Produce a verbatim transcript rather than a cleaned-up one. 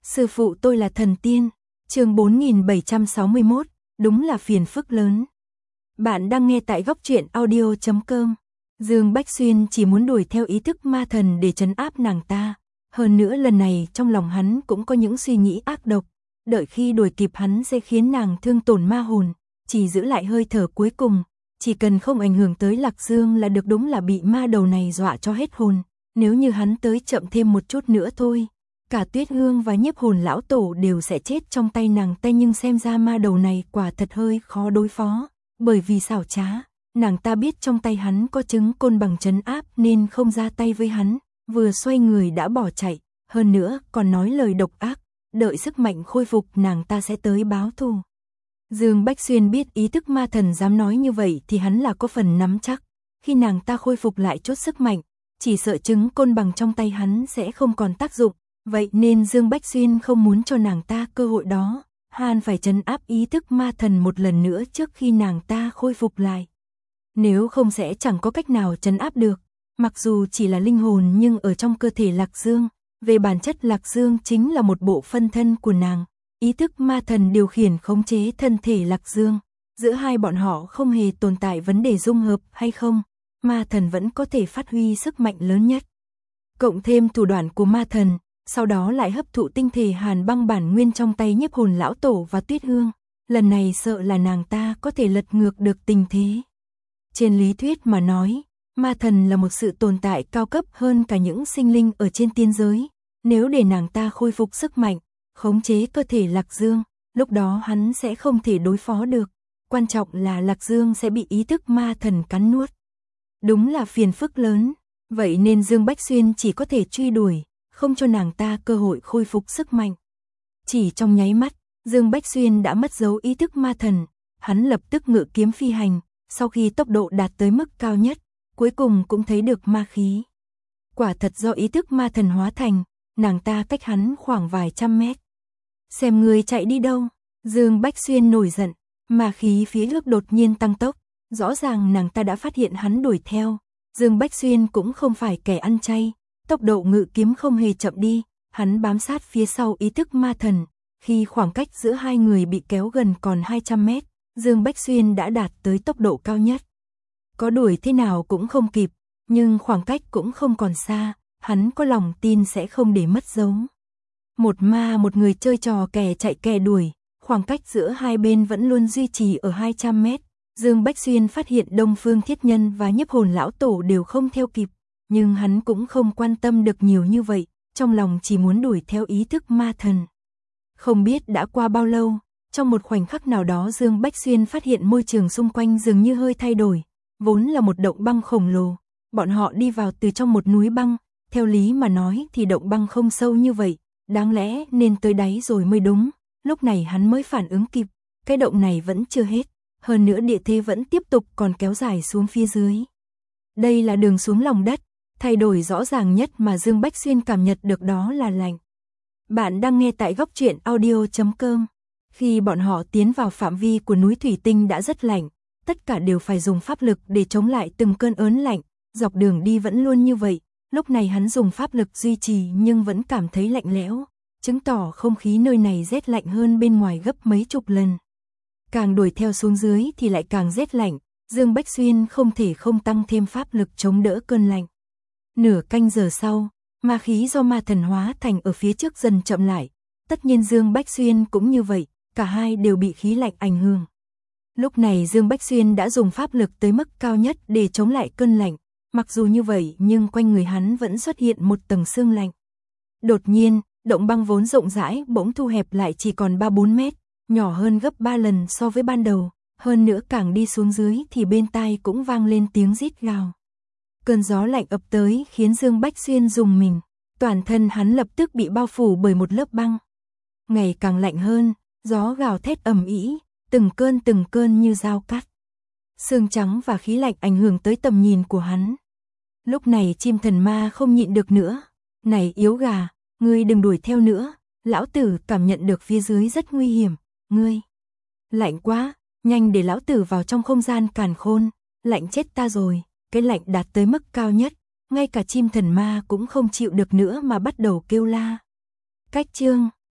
Sư phụ tôi là thần tiên. Chương bốn nghìn bảy trăm sáu mươi mốt, đúng là phiền phức lớn. Bạn đang nghe tại góc truyện audio chấm com. Dương Bách Xuyên chỉ muốn đuổi theo ý thức ma thần để trấn áp nàng ta. Hơn nữa lần này trong lòng hắn cũng có những suy nghĩ ác độc. Đợi khi đuổi kịp hắn sẽ khiến nàng thương tổn ma hồn, chỉ giữ lại hơi thở cuối cùng. Chỉ cần không ảnh hưởng tới Lạc Dương là được, đúng là bị ma đầu này dọa cho hết hồn. Nếu như hắn tới chậm thêm một chút nữa thôi, cả Tuyết Hương và Nhiếp Hồn lão tổ đều sẽ chết trong tay nàng ta, nhưng xem ra ma đầu này quả thật hơi khó đối phó, bởi vì xảo trá, nàng ta biết trong tay hắn có trứng côn bằng trấn áp nên không ra tay với hắn, vừa xoay người đã bỏ chạy, hơn nữa còn nói lời độc ác, đợi sức mạnh khôi phục nàng ta sẽ tới báo thù. Dương Bách Xuyên biết ý thức ma thần dám nói như vậy thì hắn là có phần nắm chắc, khi nàng ta khôi phục lại chút sức mạnh, chỉ sợ trứng côn bằng trong tay hắn sẽ không còn tác dụng. Vậy nên Dương Bách Xuyên không muốn cho nàng ta cơ hội đó, hắn phải trấn áp ý thức ma thần một lần nữa trước khi nàng ta khôi phục lại. Nếu không sẽ chẳng có cách nào trấn áp được, mặc dù chỉ là linh hồn nhưng ở trong cơ thể Lạc Dương, về bản chất Lạc Dương chính là một bộ phân thân của nàng, ý thức ma thần điều khiển khống chế thân thể Lạc Dương, giữa hai bọn họ không hề tồn tại vấn đề dung hợp hay không, ma thần vẫn có thể phát huy sức mạnh lớn nhất. Cộng thêm thủ đoạn của ma thần, sau đó lại hấp thụ tinh thể hàn băng bản nguyên trong tay Nhiếp Hồn lão tổ và Tuyết Hương, lần này sợ là nàng ta có thể lật ngược được tình thế. Trên lý thuyết mà nói, ma thần là một sự tồn tại cao cấp hơn cả những sinh linh ở trên tiên giới, nếu để nàng ta khôi phục sức mạnh, khống chế cơ thể Lạc Dương, lúc đó hắn sẽ không thể đối phó được, quan trọng là Lạc Dương sẽ bị ý thức ma thần cắn nuốt. Đúng là phiền phức lớn, vậy nên Dương Bách Xuyên chỉ có thể truy đuổi, không cho nàng ta cơ hội khôi phục sức mạnh. Chỉ trong nháy mắt, Dương Bách Xuyên đã mất dấu ý thức ma thần, hắn lập tức ngự kiếm phi hành, sau khi tốc độ đạt tới mức cao nhất, cuối cùng cũng thấy được ma khí. Quả thật do ý thức ma thần hóa thành, nàng ta cách hắn khoảng vài trăm mét. Xem người chạy đi đâu, Dương Bách Xuyên nổi giận, ma khí phía trước đột nhiên tăng tốc, rõ ràng nàng ta đã phát hiện hắn đuổi theo. Dương Bách Xuyên cũng không phải kẻ ăn chay, tốc độ ngự kiếm không hề chậm đi, hắn bám sát phía sau ý thức ma thần, khi khoảng cách giữa hai người bị kéo gần còn hai trăm mét, Dương Bách Xuyên đã đạt tới tốc độ cao nhất. Có đuổi thế nào cũng không kịp, nhưng khoảng cách cũng không còn xa, hắn có lòng tin sẽ không để mất dấu. Một ma một người chơi trò kẻ chạy kẻ đuổi, khoảng cách giữa hai bên vẫn luôn duy trì ở hai trăm mét. Dương Bách Xuyên phát hiện Đông Phương Thiết Nhân và Nhiếp Hồn lão tổ đều không theo kịp, nhưng hắn cũng không quan tâm được nhiều như vậy, trong lòng chỉ muốn đuổi theo ý thức ma thần. Không biết đã qua bao lâu, trong một khoảnh khắc nào đó Dương Bách Xuyên phát hiện môi trường xung quanh dường như hơi thay đổi, vốn là một động băng khổng lồ, bọn họ đi vào từ trong một núi băng, theo lý mà nói thì động băng không sâu như vậy, đáng lẽ nên tới đáy rồi mới đúng, lúc này hắn mới phản ứng kịp, cái động này vẫn chưa hết, hơn nữa địa thế vẫn tiếp tục còn kéo dài xuống phía dưới. Đây là đường xuống lòng đất. Thay đổi rõ ràng nhất mà Dương Bách Xuyên cảm nhận được đó là lạnh. Bạn đang nghe tại góc truyện audio chấm com. Khi bọn họ tiến vào phạm vi của núi Thủy Tinh đã rất lạnh, tất cả đều phải dùng pháp lực để chống lại từng cơn ớn lạnh, dọc đường đi vẫn luôn như vậy, lúc này hắn dùng pháp lực duy trì nhưng vẫn cảm thấy lạnh lẽo, chứng tỏ không khí nơi này rét lạnh hơn bên ngoài gấp mấy chục lần. Càng đuổi theo xuống dưới thì lại càng rét lạnh, Dương Bách Xuyên không thể không tăng thêm pháp lực chống đỡ cơn lạnh. Nửa canh giờ sau, ma khí do ma thần hóa thành ở phía trước dần chậm lại, tất nhiên Dương Bách Xuyên cũng như vậy, cả hai đều bị khí lạnh ảnh hưởng. Lúc này Dương Bách Xuyên đã dùng pháp lực tới mức cao nhất để chống lại cơn lạnh, mặc dù như vậy nhưng quanh người hắn vẫn xuất hiện một tầng sương lạnh. Đột nhiên, động băng vốn rộng rãi bỗng thu hẹp lại chỉ còn ba bốn mét, nhỏ hơn gấp ba lần so với ban đầu, hơn nữa càng đi xuống dưới thì bên tai cũng vang lên tiếng rít gào. Cơn gió lạnh ập tới khiến Dương Bách Xuyên rùng mình, toàn thân hắn lập tức bị bao phủ bởi một lớp băng. Ngày càng lạnh hơn, gió gào thét ầm ĩ, từng cơn từng cơn như dao cắt. Sương trắng và khí lạnh ảnh hưởng tới tầm nhìn của hắn. Lúc này chim thần ma không nhịn được nữa, "Này yếu gà, ngươi đừng đuổi theo nữa, lão tử cảm nhận được phía dưới rất nguy hiểm, ngươi." "Lạnh quá, nhanh để lão tử vào trong không gian càn khôn, lạnh chết ta rồi." Cái lạnh đạt tới mức cao nhất, ngay cả chim thần ma cũng không chịu được nữa mà bắt đầu kêu la. Cách chương